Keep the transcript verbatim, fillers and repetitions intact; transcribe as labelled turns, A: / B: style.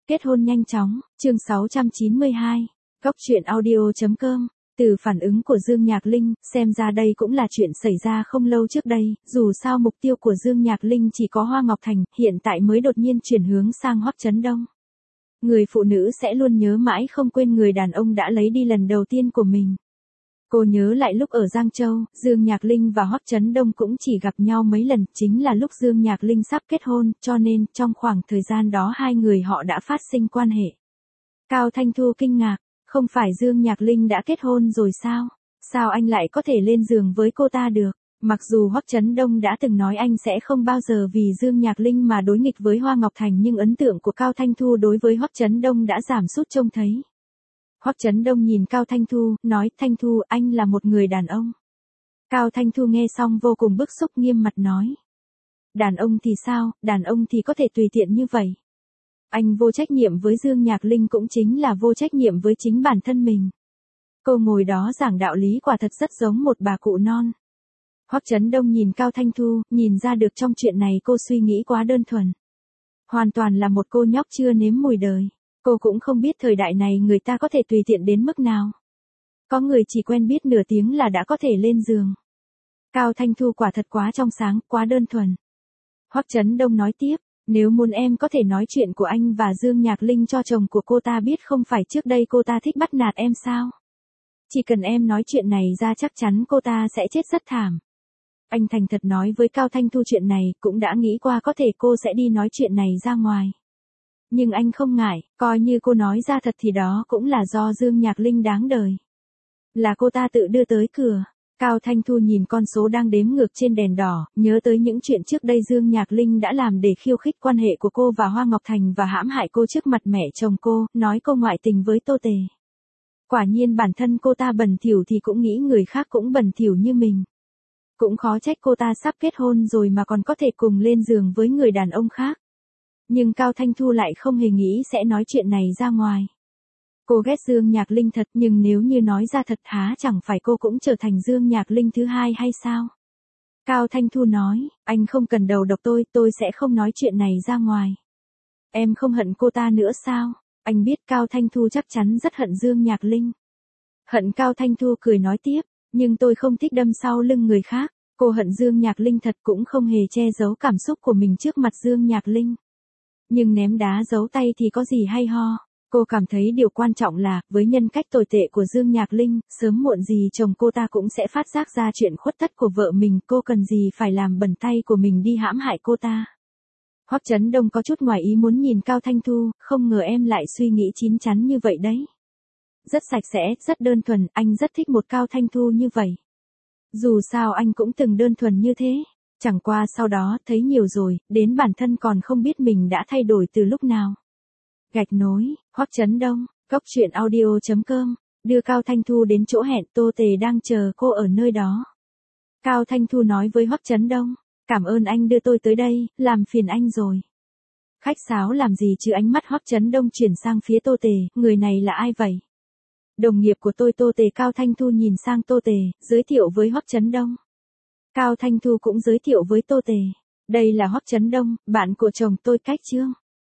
A: Kết hôn nhanh chóng, chương sáu trăm chín mươi hai, góc truyện audio.com. Từ phản ứng của Dương Nhạc Linh, xem ra đây cũng là chuyện xảy ra không lâu trước đây, dù sao mục tiêu của Dương Nhạc Linh chỉ có Hoa Ngọc Thành, hiện tại mới đột nhiên chuyển hướng sang Hoắc Chấn Đông. Người phụ nữ sẽ luôn nhớ mãi không quên người đàn ông đã lấy đi lần đầu tiên của mình. Cô nhớ lại lúc ở Giang Châu, Dương Nhạc Linh và Hoắc Chấn Đông cũng chỉ gặp nhau mấy lần, chính là lúc Dương Nhạc Linh sắp kết hôn, cho nên trong khoảng thời gian đó hai người họ đã phát sinh quan hệ. Cao Thanh Thu kinh ngạc, không phải Dương Nhạc Linh đã kết hôn rồi sao? Sao anh lại có thể lên giường với cô ta được? Mặc dù Hoắc Chấn Đông đã từng nói anh sẽ không bao giờ vì Dương Nhạc Linh mà đối nghịch với Hoa Ngọc Thành, nhưng ấn tượng của Cao Thanh Thu đối với Hoắc Chấn Đông đã giảm sút trông thấy. Hoắc Chấn Đông nhìn Cao Thanh Thu, nói, Thanh Thu, anh là một người đàn ông. Cao Thanh Thu nghe xong vô cùng bức xúc, nghiêm mặt nói. Đàn ông thì sao, đàn ông thì có thể tùy tiện như vậy. Anh vô trách nhiệm với Dương Nhạc Linh cũng chính là vô trách nhiệm với chính bản thân mình. Cô ngồi đó giảng đạo lý quả thật rất giống một bà cụ non. Hoắc Chấn Đông nhìn Cao Thanh Thu, nhìn ra được trong chuyện này cô suy nghĩ quá đơn thuần. Hoàn toàn là một cô nhóc chưa nếm mùi đời. Cô cũng không biết thời đại này người ta có thể tùy tiện đến mức nào. Có người chỉ quen biết nửa tiếng là đã có thể lên giường. Cao Thanh Thu quả thật quá trong sáng, quá đơn thuần. Hoắc Chấn Đông nói tiếp, nếu muốn em có thể nói chuyện của anh và Dương Nhạc Linh cho chồng của cô ta biết, không phải trước đây cô ta thích bắt nạt em sao? Chỉ cần em nói chuyện này ra chắc chắn cô ta sẽ chết rất thảm. Anh thành thật nói với Cao Thanh Thu chuyện này, cũng đã nghĩ qua có thể cô sẽ đi nói chuyện này ra ngoài. Nhưng anh không ngại, coi như cô nói ra thật thì đó cũng là do Dương Nhạc Linh đáng đời. Là cô ta tự đưa tới cửa. Cao Thanh Thu nhìn con số đang đếm ngược trên đèn đỏ, nhớ tới những chuyện trước đây Dương Nhạc Linh đã làm để khiêu khích quan hệ của cô và Hoa Ngọc Thành và hãm hại cô trước mặt mẹ chồng cô, nói cô ngoại tình với Tô Tề. Quả nhiên bản thân cô ta bẩn thỉu thì cũng nghĩ người khác cũng bẩn thỉu như mình. Cũng khó trách cô ta sắp kết hôn rồi mà còn có thể cùng lên giường với người đàn ông khác. Nhưng Cao Thanh Thu lại không hề nghĩ sẽ nói chuyện này ra ngoài. Cô ghét Dương Nhạc Linh thật, nhưng nếu như nói ra thật há chẳng phải cô cũng trở thành Dương Nhạc Linh thứ hai hay sao? Cao Thanh Thu nói, anh không cần đầu độc tôi, tôi sẽ không nói chuyện này ra ngoài. Em không hận cô ta nữa sao? Anh biết Cao Thanh Thu chắc chắn rất hận Dương Nhạc Linh. Hận. Cao Thanh Thu cười nói tiếp, nhưng tôi không thích đâm sau lưng người khác. Cô hận Dương Nhạc Linh thật, cũng không hề che giấu cảm xúc của mình trước mặt Dương Nhạc Linh. Nhưng ném đá giấu tay thì có gì hay ho. Cô cảm thấy điều quan trọng là, với nhân cách tồi tệ của Dương Nhạc Linh, sớm muộn gì chồng cô ta cũng sẽ phát giác ra chuyện khuất tất của vợ mình, cô cần gì phải làm bẩn tay của mình đi hãm hại cô ta. Hoắc Chấn Đông có chút ngoài ý muốn nhìn Cao Thanh Thu, không ngờ em lại suy nghĩ chín chắn như vậy đấy. Rất sạch sẽ, rất đơn thuần, anh rất thích một Cao Thanh Thu như vậy. Dù sao anh cũng từng đơn thuần như thế. Chẳng qua sau đó, thấy nhiều rồi, đến bản thân còn không biết mình đã thay đổi từ lúc nào. Gạch nối, Hoắc Chấn Đông, góc truyện audio.com, đưa Cao Thanh Thu đến chỗ hẹn, Tô Tề đang chờ cô ở nơi đó. Cao Thanh Thu nói với Hoắc Chấn Đông, cảm ơn anh đưa tôi tới đây, làm phiền anh rồi. Khách sáo làm gì chứ? Ánh mắt Hoắc Chấn Đông chuyển sang phía Tô Tề, người này là ai vậy? Đồng nghiệp của tôi Tô Tề. Cao Thanh Thu nhìn sang Tô Tề, giới thiệu với Hoắc Chấn Đông. Cao Thanh Thu cũng giới thiệu với Tô Tề. Đây là Hoắc Chấn Đông, bạn của chồng tôi Cách Trương.